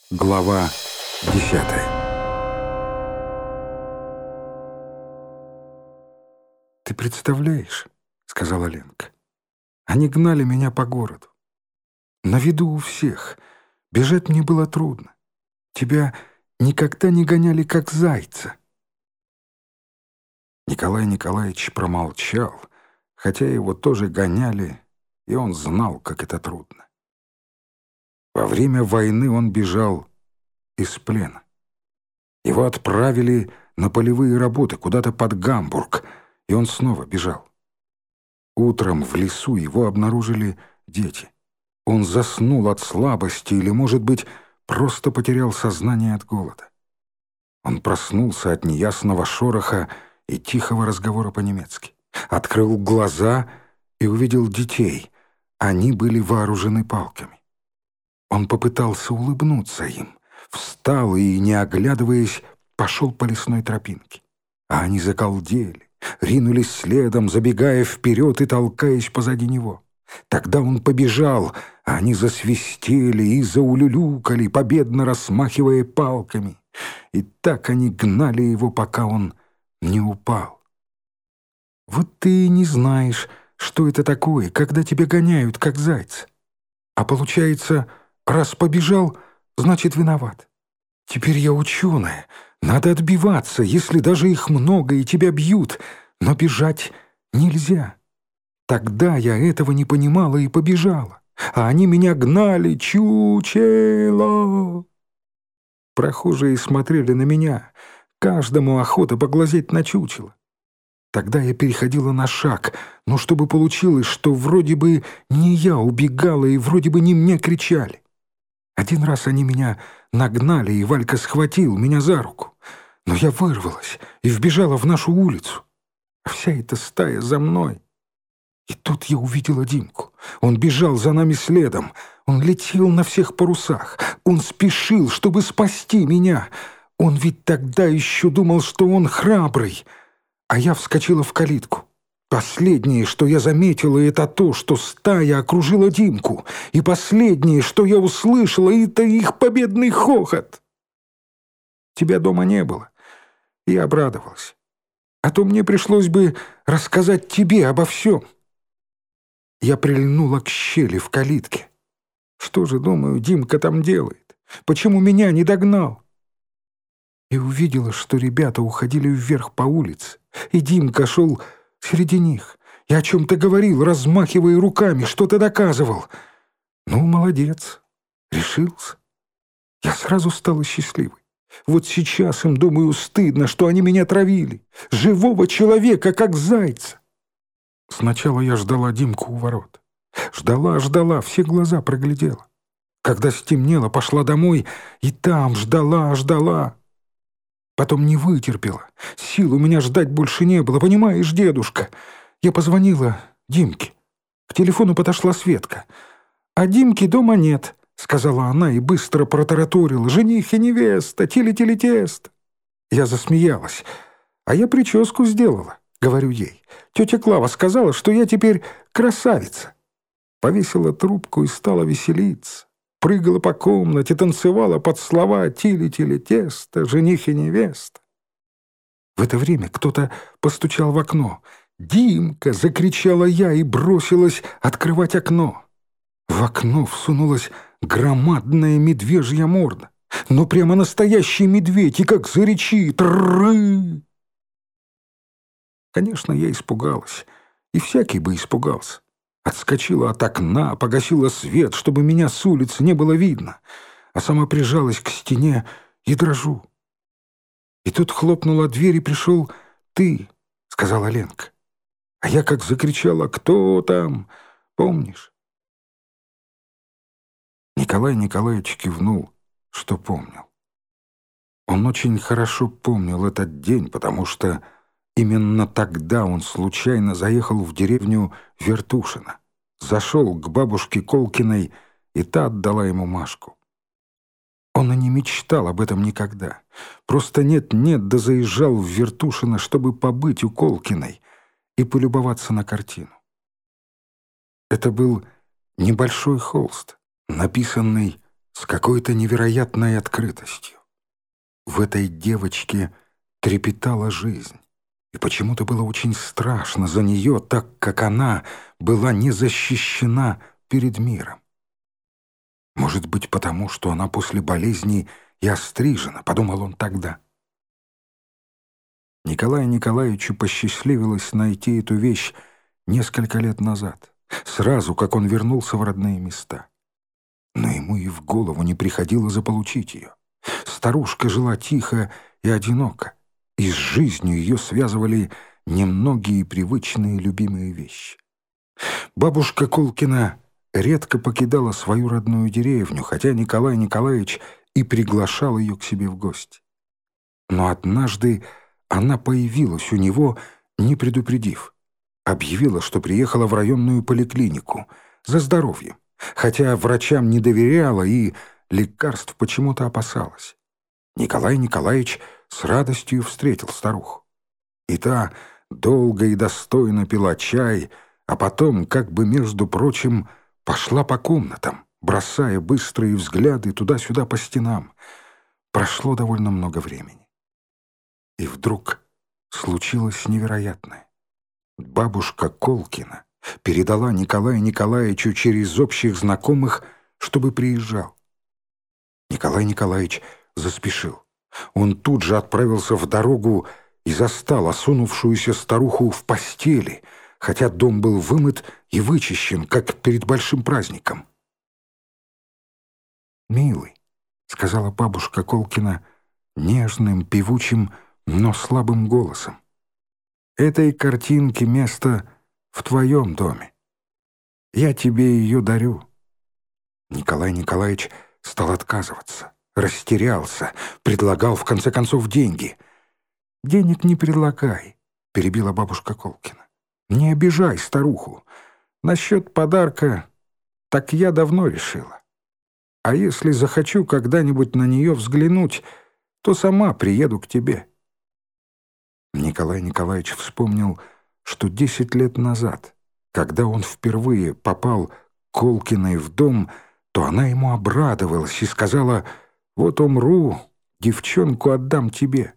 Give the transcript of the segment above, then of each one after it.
Глава 10. «Ты представляешь, — сказала Ленка, — они гнали меня по городу. На виду у всех. Бежать мне было трудно. Тебя никогда не гоняли, как зайца». Николай Николаевич промолчал, хотя его тоже гоняли, и он знал, как это трудно. Во время войны он бежал из плена. Его отправили на полевые работы куда-то под Гамбург, и он снова бежал. Утром в лесу его обнаружили дети. Он заснул от слабости или, может быть, просто потерял сознание от голода. Он проснулся от неясного шороха и тихого разговора по-немецки. Открыл глаза и увидел детей. Они были вооружены палками. Он попытался улыбнуться им, встал и, не оглядываясь, пошел по лесной тропинке. А они заколдели, ринулись следом, забегая вперед и толкаясь позади него. Тогда он побежал, а они засвистели и заулюлюкали, победно размахивая палками. И так они гнали его, пока он не упал. Вот ты и не знаешь, что это такое, когда тебя гоняют, как зайца. А получается, раз побежал, значит, виноват. Теперь я ученая. Надо отбиваться, если даже их много и тебя бьют. Но бежать нельзя. Тогда я этого не понимала и побежала. А они меня гнали, чучело. Прохожие смотрели на меня. Каждому охота поглазеть на чучело. Тогда я переходила на шаг, но чтобы получилось, что вроде бы не я убегала и вроде бы не мне кричали. Один раз они меня нагнали, и Валька схватил меня за руку. Но я вырвалась и вбежала в нашу улицу. А вся эта стая за мной. И тут я увидела Димку. Он бежал за нами следом. Он летел на всех парусах. Он спешил, чтобы спасти меня. Он ведь тогда еще думал, что он храбрый. А я вскочила в калитку. Последнее, что я заметила, это то, что стая окружила Димку. И последнее, что я услышала, это их победный хохот. Тебя дома не было. Я обрадовалась. А то мне пришлось бы рассказать тебе обо всем. Я прильнула к щели в калитке. Что же, думаю, Димка там делает? Почему меня не догнал? И увидела, что ребята уходили вверх по улице, и Димка шел среди них. И о чем-то говорил, размахивая руками, что-то доказывал. Ну, молодец, решился. Я сразу стала счастливой. Вот сейчас им, думаю, стыдно, что они меня травили. Живого человека, как зайца. Сначала я ждала Димку у ворот. Ждала, все глаза проглядела. Когда стемнело, пошла домой, и там ждала. Потом не вытерпела. Сил у меня ждать больше не было, понимаешь, дедушка? Я позвонила Димке. К телефону подошла Светка. «А Димки дома нет», — сказала она и быстро протараторила. «Жених и невеста, тили-тили-тест». Я засмеялась. «А я прическу сделала», — говорю ей. «Тетя Клава сказала, что я теперь красавица». Повесила трубку и стала веселиться. Прыгала по комнате, танцевала под слова «тили-тили-тесто», «жених и невеста». В это время кто-то постучал в окно. «Димка!» — закричала я и бросилась открывать окно. В окно всунулась громадная медвежья морда. Но прямо настоящий медведь, и как зарычит «Ры!». Конечно, я испугалась, и всякий бы испугался. Отскочила от окна, погасила свет, чтобы меня с улицы не было видно, а сама прижалась к стене и дрожу. И тут хлопнула дверь, и пришел ты, — сказала Ленка. А я как закричала: «Кто там? Помнишь?» Николай Николаевич кивнул, что помнил. Он очень хорошо помнил этот день, потому что именно тогда он случайно заехал в деревню Вертушино, зашел к бабушке Колкиной, и та отдала ему Машку. Он и не мечтал об этом никогда. Просто нет-нет, да заезжал в Вертушино, чтобы побыть у Колкиной и полюбоваться на картину. Это был небольшой холст, написанный с какой-то невероятной открытостью. В этой девочке трепетала жизнь, и почему-то было очень страшно за нее, так как она была не защищена перед миром. Может быть, потому что она после болезни и острижена, подумал он тогда. Николаю Николаевичу посчастливилось найти эту вещь несколько лет назад, сразу как он вернулся в родные места. Но ему и в голову не приходило заполучить ее. Старушка жила тихо и одиноко, и с жизнью ее связывали немногие привычные любимые вещи. Бабушка Колкина редко покидала свою родную деревню, хотя Николай Николаевич и приглашал ее к себе в гости. Но однажды она появилась у него, не предупредив. Объявила, что приехала в районную поликлинику за здоровьем, хотя врачам не доверяла и лекарств почему-то опасалась. Николай Николаевич с радостью встретил старуху. И та долго и достойно пила чай, а потом, как бы между прочим, пошла по комнатам, бросая быстрые взгляды туда-сюда по стенам. Прошло довольно много времени. И вдруг случилось невероятное. Бабушка Колкина передала Николаю Николаевичу через общих знакомых, чтобы приезжал. Николай Николаевич заспешил. Он тут же отправился в дорогу и застал осунувшуюся старуху в постели, хотя дом был вымыт и вычищен, как перед большим праздником. «Милый», — сказала бабушка Колкина нежным, певучим, но слабым голосом, «этой картинке место в твоем доме. Я тебе ее дарю». Николай Николаевич стал отказываться, растерялся, предлагал в конце концов деньги. «Денег не предлагай», — перебила бабушка Колкина. «Не обижай старуху. Насчет подарка так я давно решила. А если захочу когда-нибудь на нее взглянуть, то сама приеду к тебе». Николай Николаевич вспомнил, что 10 лет назад, когда он впервые попал к Колкиной в дом, то она ему обрадовалась и сказала: «Вот умру, девчонку отдам тебе».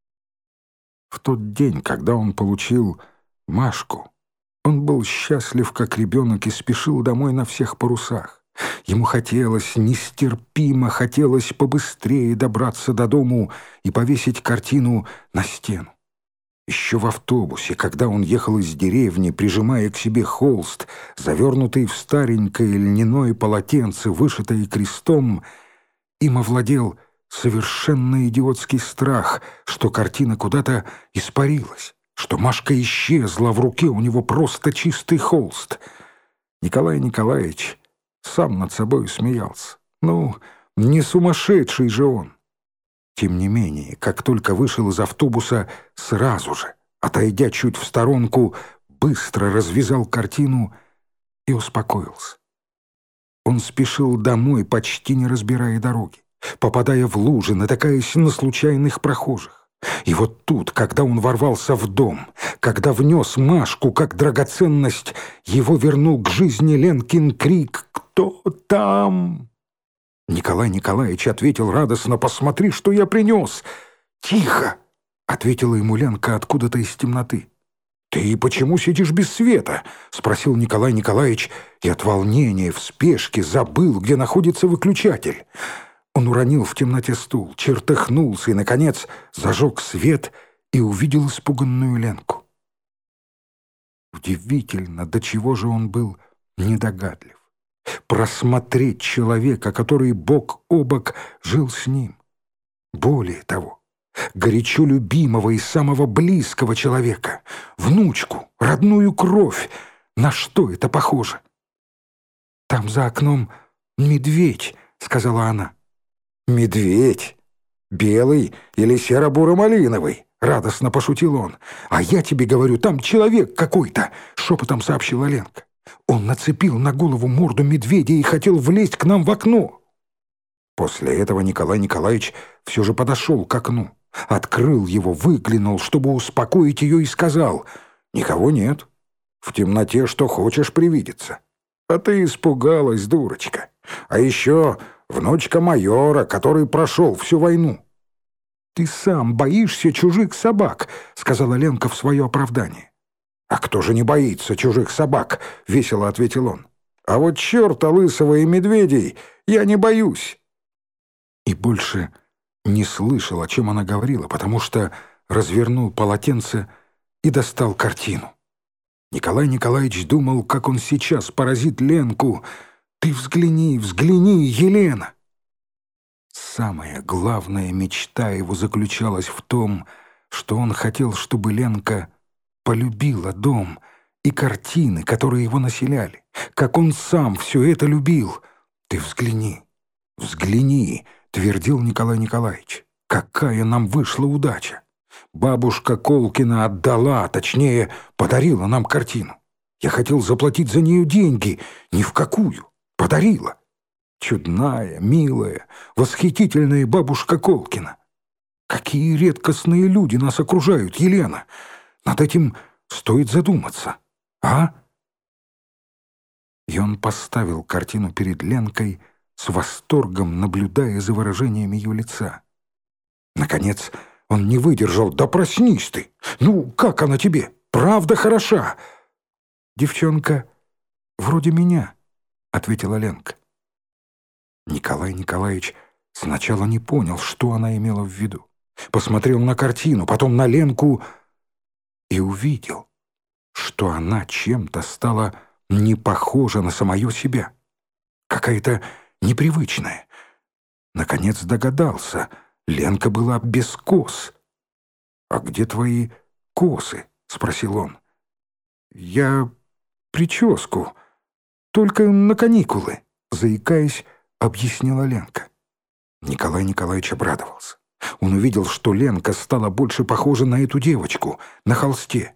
В тот день, когда он получил Машку, он был счастлив, как ребенок, и спешил домой на всех парусах. Ему хотелось, нестерпимо хотелось побыстрее добраться до дому и повесить картину на стену. Еще в автобусе, когда он ехал из деревни, прижимая к себе холст, завернутый в старенькое льняное полотенце, вышитое крестом, им овладел совершенно идиотский страх, что картина куда-то испарилась, что Машка исчезла, в руке у него просто чистый холст. Николай Николаевич сам над собой смеялся. Ну, не сумасшедший же он. Тем не менее, как только вышел из автобуса, сразу же, отойдя чуть в сторонку, быстро развязал картину и успокоился. Он спешил домой, почти не разбирая дороги, попадая в лужи, натыкаясь на случайных прохожих. И вот тут, когда он ворвался в дом, когда внес Машку как драгоценность, его вернул к жизни Ленкин крик: «Кто там?» Николай Николаевич ответил радостно: «Посмотри, что я принес!» «Тихо!» — ответила ему Ленка откуда-то из темноты. «Ты почему сидишь без света?» — спросил Николай Николаевич, и от волнения в спешке забыл, где находится выключатель. Он уронил в темноте стул, чертыхнулся и, наконец, зажег свет и увидел испуганную Ленку. Удивительно, до чего же он был недогадлив. Просмотреть человека, который бок о бок жил с ним. Более того, горячо любимого и самого близкого человека, внучку, родную кровь. На что это похоже? «Там за окном медведь», — сказала она. «Медведь? Белый или серо-буро-малиновый?» — радостно пошутил он. «А я тебе говорю, там человек какой-то», — шепотом сообщила Ленка. «Он нацепил на голову морду медведя и хотел влезть к нам в окно». После этого Николай Николаевич все же подошел к окну, открыл его, выглянул, чтобы успокоить ее, и сказал: «Никого нет. В темноте что хочешь привидится. А ты испугалась, дурочка. А еще внучка майора, который прошел всю войну». «Ты сам боишься чужих собак», — сказала Ленка в свое оправдание. «А кто же не боится чужих собак?» — весело ответил он. «А вот черта лысого и медведей я не боюсь». И больше не слышал, о чем она говорила, потому что развернул полотенце и достал картину. Николай Николаевич думал, как он сейчас поразит Ленку. «Ты взгляни, взгляни, Елена!» Самая главная мечта его заключалась в том, что он хотел, чтобы Ленка полюбила дом и картины, которые его населяли, как он сам все это любил. «Ты взгляни, взгляни!» — твердил Николай Николаевич. «Какая нам вышла удача! Бабушка Колкина отдала, точнее, подарила нам картину. Я хотел заплатить за нее деньги, ни в какую. Подарила. Чудная, милая, восхитительная бабушка Колкина. Какие редкостные люди нас окружают, Елена! Над этим стоит задуматься, а?» И он поставил картину перед Ленкой, с восторгом наблюдая за выражением ее лица. Наконец он не выдержал. «Да проснись ты! Ну, как она тебе? Правда хороша?» «Девчонка вроде меня», — ответила Ленка. Николай Николаевич сначала не понял, что она имела в виду. Посмотрел на картину, потом на Ленку и увидел, что она чем-то стала не похожа на самое себя. Какая-то непривычная. Наконец догадался, Ленка была без кос. «А где твои косы?» — спросил он. «Я прическу, только на каникулы», — заикаясь, объяснила Ленка. Николай Николаевич обрадовался. Он увидел, что Ленка стала больше похожа на эту девочку на холсте.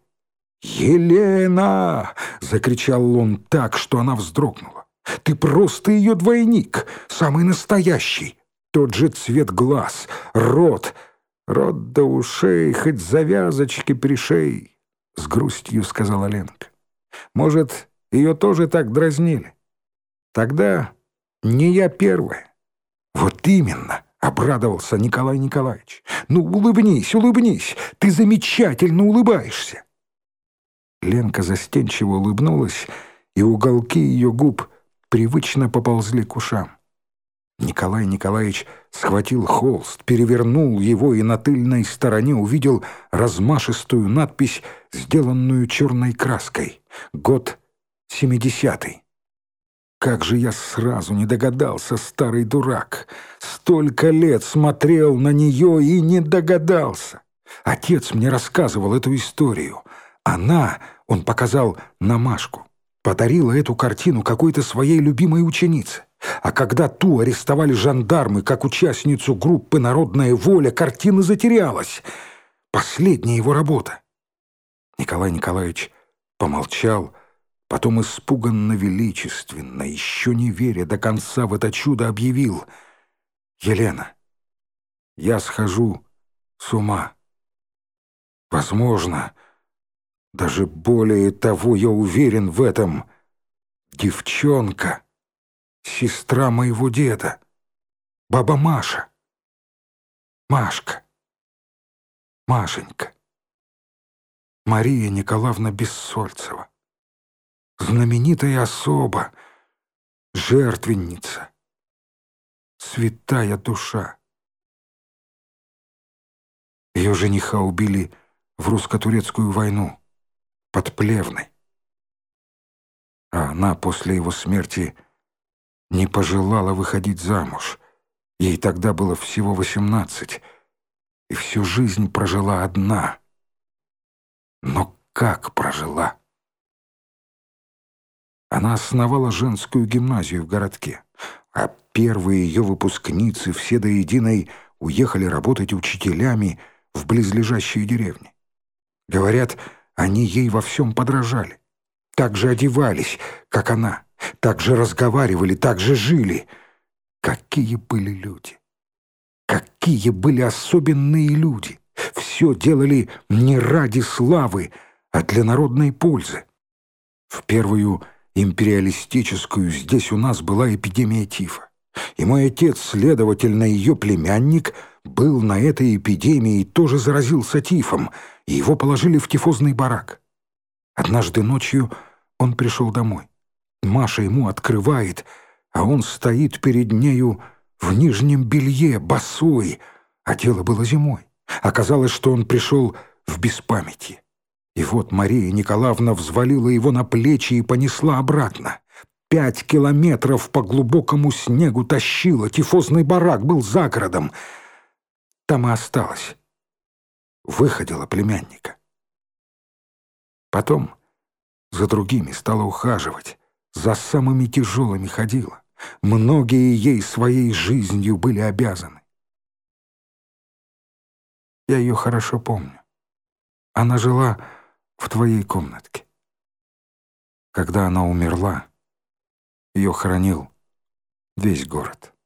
«Елена!» — закричал он так, что она вздрогнула. «Ты просто ее двойник, самый настоящий. Тот же цвет глаз, рот до ушей, хоть завязочки пришей», — с грустью сказала Ленка. «Может, ее тоже так дразнили? Тогда не я первая». «Вот именно!» — обрадовался Николай Николаевич. «Ну, улыбнись, улыбнись! Ты замечательно улыбаешься!» Ленка застенчиво улыбнулась, и уголки ее губ привычно поползли к ушам. Николай Николаевич схватил холст, перевернул его и на тыльной стороне увидел размашистую надпись, сделанную черной краской. Год 70-й. Как же я сразу не догадался, старый дурак! Столько лет смотрел на нее и не догадался! Отец мне рассказывал эту историю. Она, он показал на Машку, подарила эту картину какой-то своей любимой ученице. А когда ту арестовали жандармы как участницу группы «Народная воля», картина затерялась. Последняя его работа. Николай Николаевич помолчал, потом испуганно-величественно, еще не веря до конца в это чудо, объявил: «Елена, я схожу с ума. Возможно, даже более того, я уверен в этом. Девчонка, сестра моего деда, баба Маша, Машка, Машенька, Мария Николаевна Бессольцева, знаменитая особа, жертвенница, святая душа. Ее жениха убили в русско-турецкую войну под Плевной. А она после его смерти не пожелала выходить замуж. Ей тогда было всего 18, и всю жизнь прожила одна. Но как прожила? Она основала женскую гимназию в городке, а первые ее выпускницы все до единой уехали работать учителями в близлежащие деревни. Говорят, они ей во всем подражали. Так же одевались, как она, так же разговаривали, так же жили. Какие были люди! Какие были особенные люди! Все делали не ради славы, а для народной пользы. В первую империалистическую здесь у нас была эпидемия тифа. И мой отец, следовательно, ее племянник, был на этой эпидемии и тоже заразился тифом, и его положили в тифозный барак. Однажды ночью он пришел домой. Маша ему открывает, а он стоит перед нею в нижнем белье, босой, а дело было зимой. Оказалось, что он пришел в беспамятье. И вот Мария Николаевна взвалила его на плечи и понесла обратно. 5 километров по глубокому снегу тащила, тифозный барак был за городом. Там и осталась. Выходила племянника. Потом за другими стала ухаживать, за самыми тяжелыми ходила. Многие ей своей жизнью были обязаны. Я ее хорошо помню. Она жила в твоей комнатке. Когда она умерла, ее хоронил весь город.